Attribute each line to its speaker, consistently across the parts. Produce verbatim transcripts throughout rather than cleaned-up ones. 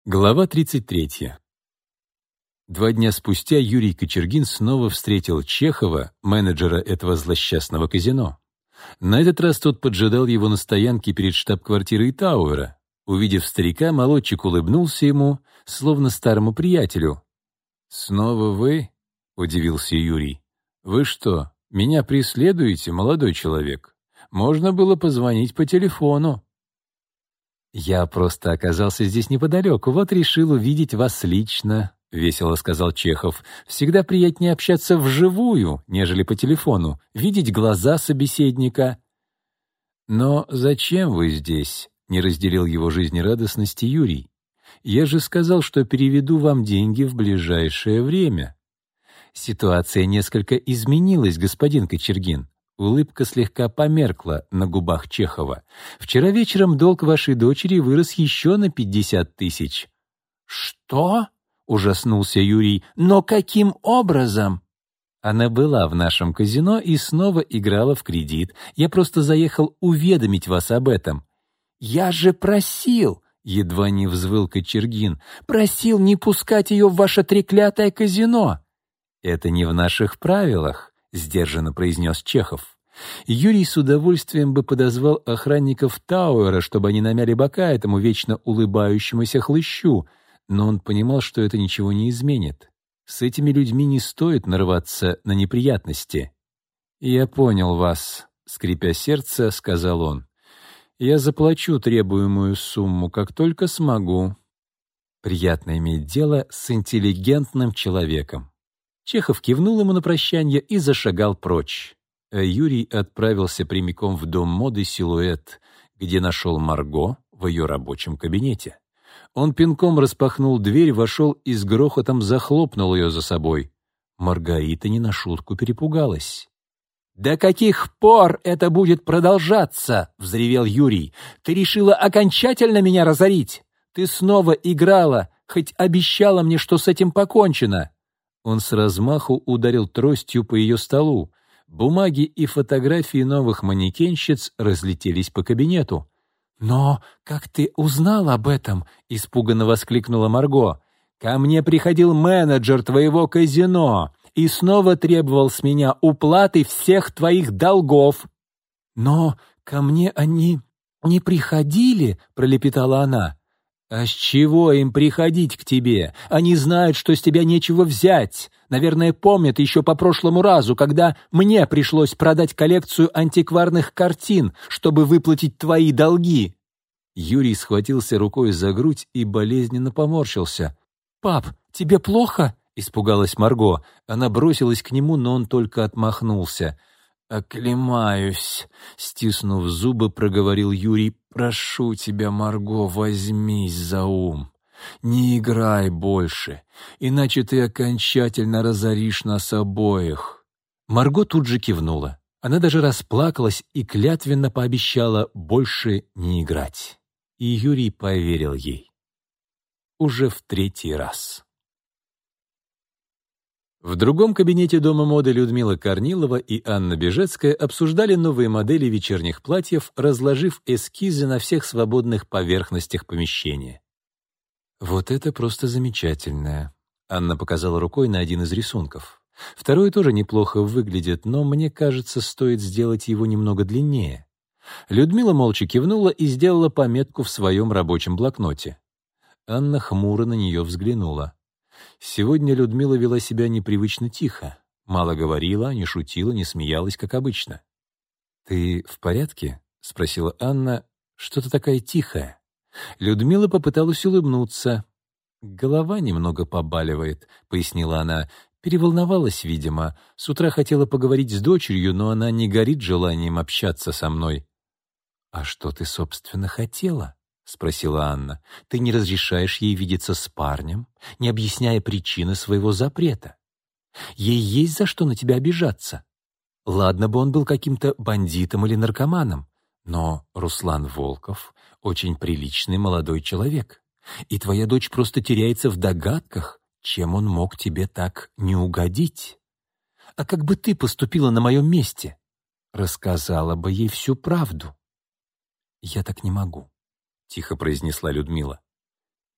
Speaker 1: Глава тридцать третья. Два дня спустя Юрий Кочергин снова встретил Чехова, менеджера этого злосчастного казино. На этот раз тот поджидал его на стоянке перед штаб-квартирой Тауэра. Увидев старика, молодчик улыбнулся ему, словно старому приятелю. «Снова вы?» — удивился Юрий. «Вы что, меня преследуете, молодой человек? Можно было позвонить по телефону». «Я просто оказался здесь неподалеку, вот решил увидеть вас лично», — весело сказал Чехов. «Всегда приятнее общаться вживую, нежели по телефону, видеть глаза собеседника». «Но зачем вы здесь?» — не разделил его жизнерадостности Юрий. «Я же сказал, что переведу вам деньги в ближайшее время». «Ситуация несколько изменилась, господин Кочергин». Улыбка слегка померкла на губах Чехова. «Вчера вечером долг вашей дочери вырос еще на пятьдесят тысяч». «Что?» — ужаснулся Юрий. «Но каким образом?» «Она была в нашем казино и снова играла в кредит. Я просто заехал уведомить вас об этом». «Я же просил!» — едва не взвыл Кочергин. «Просил не пускать ее в ваше треклятое казино». «Это не в наших правилах», — сдержанно произнес Чехов. Юрий с удовольствием бы подозвал охранников Тауэра, чтобы они намяли бока этому вечно улыбающемуся хлыщу, но он понимал, что это ничего не изменит. С этими людьми не стоит нарываться на неприятности. «Я понял вас», — скрипя сердце, сказал он. «Я заплачу требуемую сумму, как только смогу». Приятно иметь дело с интеллигентным человеком. Чехов кивнул ему на прощание и зашагал прочь. А Юрий отправился прямиком в дом моды «Силуэт», где нашел Марго в ее рабочем кабинете. Он пинком распахнул дверь, вошел и с грохотом захлопнул ее за собой. Маргарита не на шутку перепугалась. «До каких пор это будет продолжаться?» — взревел Юрий. «Ты решила окончательно меня разорить? Ты снова играла, хоть обещала мне, что с этим покончено». Он с размаху ударил тростью по ее столу. Бумаги и фотографии новых манекенщиц разлетелись по кабинету. «Но как ты узнал об этом?» — испуганно воскликнула Марго. «Ко мне приходил менеджер твоего казино и снова требовал с меня уплаты всех твоих долгов». «Но ко мне они не приходили?» — пролепетала она. «А с чего им приходить к тебе? Они знают, что с тебя нечего взять. Наверное, помнят еще по прошлому разу, когда мне пришлось продать коллекцию антикварных картин, чтобы выплатить твои долги». Юрий схватился рукой за грудь и болезненно поморщился. «Пап, тебе плохо?» — испугалась Марго. Она бросилась к нему, но он только отмахнулся. «Оклемаюсь», — стиснув зубы, проговорил Юрий. «Прошу тебя, Марго, возьмись за ум. Не играй больше, иначе ты окончательно разоришь нас обоих». Марго тут же кивнула. Она даже расплакалась и клятвенно пообещала больше не играть. И Юрий поверил ей. Уже в третий раз. В другом кабинете Дома моды Людмила Корнилова и Анна Бежецкая обсуждали новые модели вечерних платьев, разложив эскизы на всех свободных поверхностях помещения. «Вот это просто замечательное», — Анна показала рукой на один из рисунков. «Второй тоже неплохо выглядит, но мне кажется, стоит сделать его немного длиннее». Людмила молча кивнула и сделала пометку в своем рабочем блокноте. Анна хмуро на нее взглянула. Сегодня Людмила вела себя непривычно тихо. Мало говорила, не шутила, не смеялась, как обычно. «Ты в порядке?» — спросила Анна. «Что-то такая тихая». Людмила попыталась улыбнуться. «Голова немного побаливает», — пояснила она. «Переволновалась, видимо. С утра хотела поговорить с дочерью, но она не горит желанием общаться со мной». «А что ты, собственно, хотела?» — спросила Анна. «Ты не разрешаешь ей видеться с парнем, не объясняя причины своего запрета. Ей есть за что на тебя обижаться. Ладно бы он был каким-то бандитом или наркоманом, но Руслан Волков — очень приличный молодой человек, и твоя дочь просто теряется в догадках, чем он мог тебе так не угодить. А как бы ты поступила на моем месте? Рассказала бы ей всю правду». «Я так не могу», — тихо произнесла Людмила.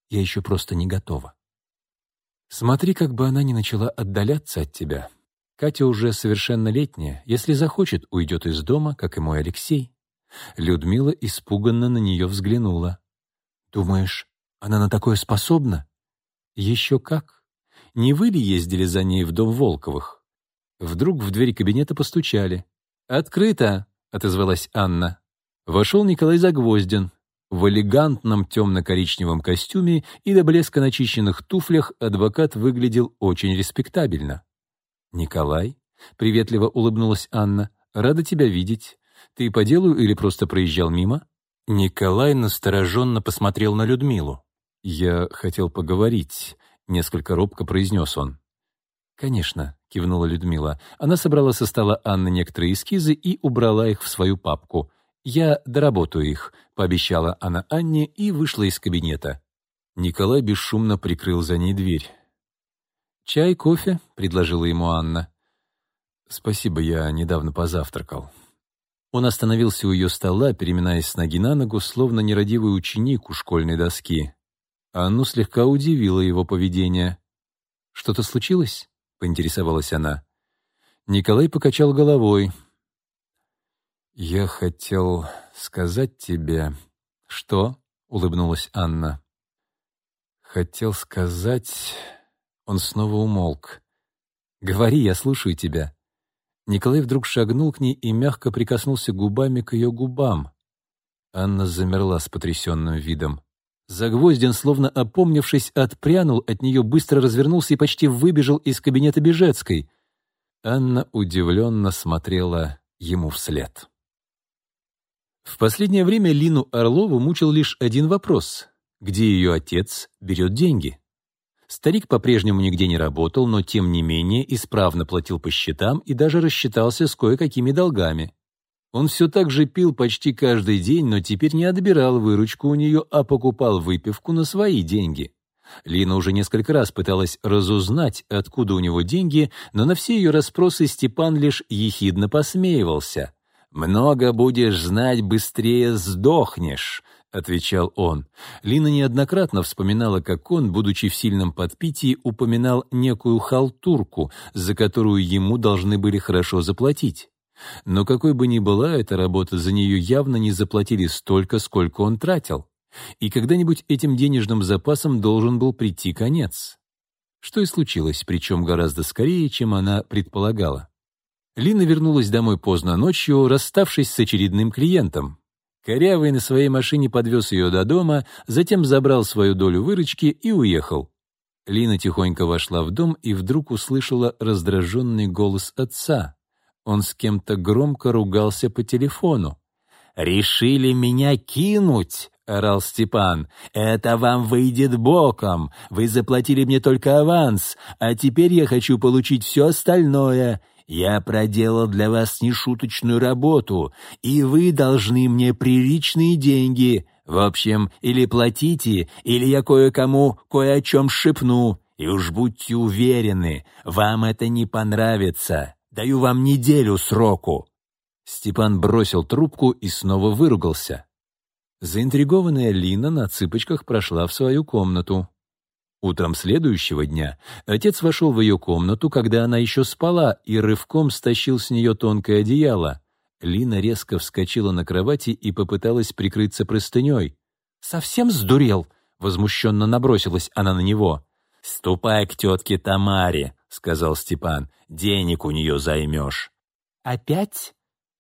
Speaker 1: Я еще просто не готова. Смотри, как бы она ни начала отдаляться от тебя. Катя уже совершеннолетняя. Если захочет, уйдет из дома, как и мой Алексей». Людмила испуганно на нее взглянула. «Думаешь, она на такое способна?» «Еще как. Не вы ли ездили за ней в дом Волковых?» Вдруг в дверь кабинета постучали. «Открыто!» — отозвалась Анна. Вошел Николай Загвоздин. В элегантном темно-коричневом костюме и до блеска начищенных туфлях адвокат выглядел очень респектабельно. «Николай?» — приветливо улыбнулась Анна. «Рада тебя видеть. Ты по делу или просто проезжал мимо?» Николай настороженно посмотрел на Людмилу. «Я хотел поговорить», — несколько робко произнес он. «Конечно», — кивнула Людмила. Она собрала со стола Анны некоторые эскизы и убрала их в свою папку. «Я доработаю их», — пообещала она Анне и вышла из кабинета. Николай бесшумно прикрыл за ней дверь. «Чай, кофе?» — предложила ему Анна. «Спасибо, я недавно позавтракал». Он остановился у ее стола, переминаясь с ноги на ногу, словно нерадивый ученик у школьной доски. Анну слегка удивило его поведение. «Что-то случилось?» — поинтересовалась она. Николай покачал головой. «Я хотел сказать тебе...» «Что?» — улыбнулась Анна. «Хотел сказать...» Он снова умолк. «Говори, я слушаю тебя». Николай вдруг шагнул к ней и мягко прикоснулся губами к ее губам. Анна замерла с потрясенным видом. Загвоздин, словно опомнившись, отпрянул от нее, быстро развернулся и почти выбежал из кабинета Бежецкой. Анна удивленно смотрела ему вслед. В последнее время Лину Орлову мучил лишь один вопрос: где ее отец берет деньги? Старик по-прежнему нигде не работал, но тем не менее исправно платил по счетам и даже рассчитался с кое-какими долгами. Он все так же пил почти каждый день, но теперь не отбирал выручку у нее, а покупал выпивку на свои деньги. Лина уже несколько раз пыталась разузнать, откуда у него деньги, но на все ее расспросы Степан лишь ехидно посмеивался. «Много будешь знать, быстрее сдохнешь», — отвечал он. Лина неоднократно вспоминала, как он, будучи в сильном подпитии, упоминал некую халтурку, за которую ему должны были хорошо заплатить. Но какой бы ни была эта работа, за нее явно не заплатили столько, сколько он тратил. И когда-нибудь этим денежным запасом должен был прийти конец. Что и случилось, причем гораздо скорее, чем она предполагала. Лина вернулась домой поздно ночью, расставшись с очередным клиентом. Корявый на своей машине подвез ее до дома, затем забрал свою долю выручки и уехал. Лина тихонько вошла в дом и вдруг услышала раздраженный голос отца. Он с кем-то громко ругался по телефону. «Решили меня кинуть?» — орал Степан. «Это вам выйдет боком. Вы заплатили мне только аванс, а теперь я хочу получить все остальное. Я проделал для вас нешуточную работу, и вы должны мне приличные деньги. В общем, или платите, или я кое-кому кое о чем шепну. И уж будьте уверены, вам это не понравится. Даю вам неделю сроку». Степан бросил трубку и снова выругался. Заинтригованная Лина на цыпочках прошла в свою комнату. Утром следующего дня отец вошел в ее комнату, когда она еще спала, и рывком стащил с нее тонкое одеяло. Лина резко вскочила на кровати и попыталась прикрыться простыней. «Совсем сдурел?» — возмущенно набросилась она на него. «Ступай к тетке Тамаре», — сказал Степан. «Денег у нее займешь». «Опять?»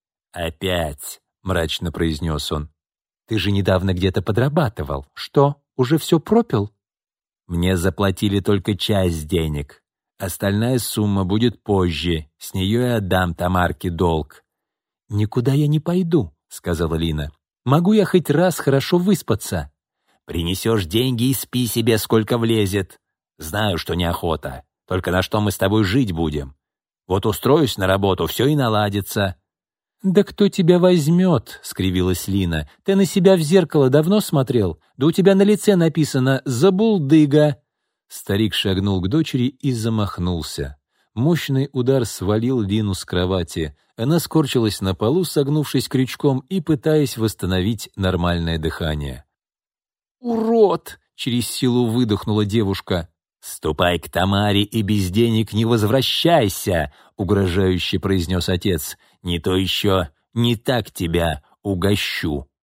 Speaker 1: «Опять», — мрачно произнес он. «Ты же недавно где-то подрабатывал. Что, уже все пропил?» «Мне заплатили только часть денег. Остальная сумма будет позже. С нее и отдам Тамарке долг». «Никуда я не пойду», — сказала Лина. «Могу я хоть раз хорошо выспаться?» «Принесешь деньги и спи себе, сколько влезет. Знаю, что неохота. Только на что мы с тобой жить будем? Вот устроюсь на работу, все и наладится». «Да кто тебя возьмет?» — скривилась Лина. «Ты на себя в зеркало давно смотрел? Да у тебя на лице написано «забулдыга». Старик шагнул к дочери и замахнулся. Мощный удар свалил Лину с кровати. Она скорчилась на полу, согнувшись крючком и пытаясь восстановить нормальное дыхание. «Урод!» — через силу выдохнула девушка. «Ступай к Тамаре и без денег не возвращайся», — угрожающе произнес отец. «Не то еще не так тебя угощу».